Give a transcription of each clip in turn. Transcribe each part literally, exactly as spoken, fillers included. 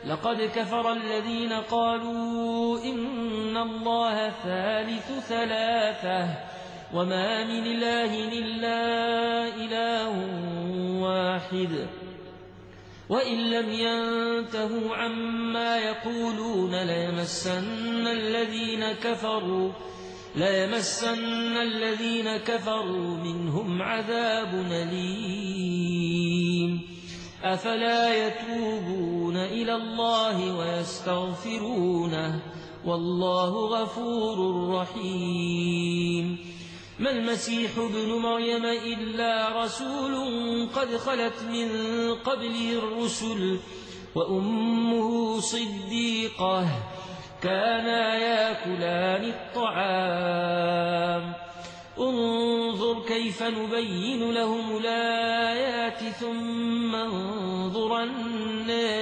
لقد كفر الذين قالوا إن الله ثالث ثلاثة وما من إله إلا إله واحد وإن لم ينتهوا عما يقولون ليمسن الذين كفروا ليمسن الذين كفروا منهم عذاب أليم أفلا يتوبون إلى الله ويستغفرونه والله غفور رحيم ما المسيح ابن مريم إلا رسول قد خلت من قبله الرسل وأمه صديقة كانا يأكلان الطعام انظر كيف نبين لهم الآيات ثم انظر أنى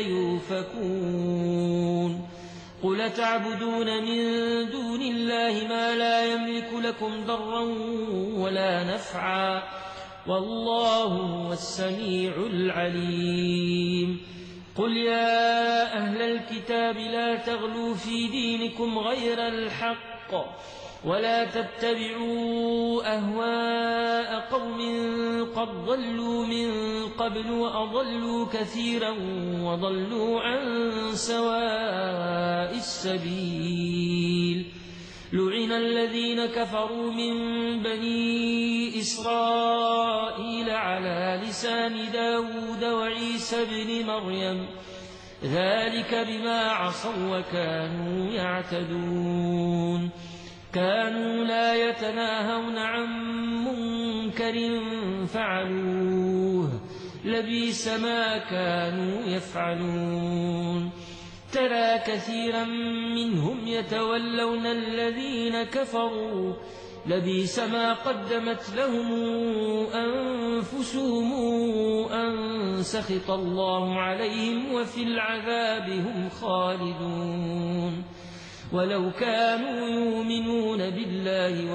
يؤفكون قل تعبدون من دون الله ما لا يملك لكم ضرا ولا نفعا والله هو السميع العليم قل يا أهل الكتاب لا تغلوا في دينكم غير الحق ولا تتبعوا أهواء قوم قد ضلوا من قبل وأضلوا كثيرا وضلوا عن سواء السبيل لعن الذين كفروا من بني إسرائيل على لسان داود وعيسى بن مريم ذلك بما عصوا وكانوا يعتدون كانوا لا يتناهون عن منكر فعلوه لبئس ما كانوا يفعلون ترى كثيرا منهم يتولون الذين كفروا لبئس ما قدمت لهم أنفسهم أن سخط الله عليهم وفي العذاب هم خالدون ولو كانوا يؤمنون بالله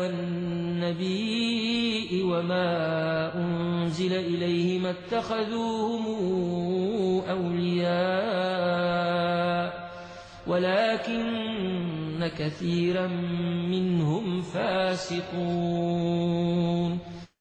والنبي وما أنزل إليه ما اتخذوهم أولياء ولكن كثيرا منهم فاسقون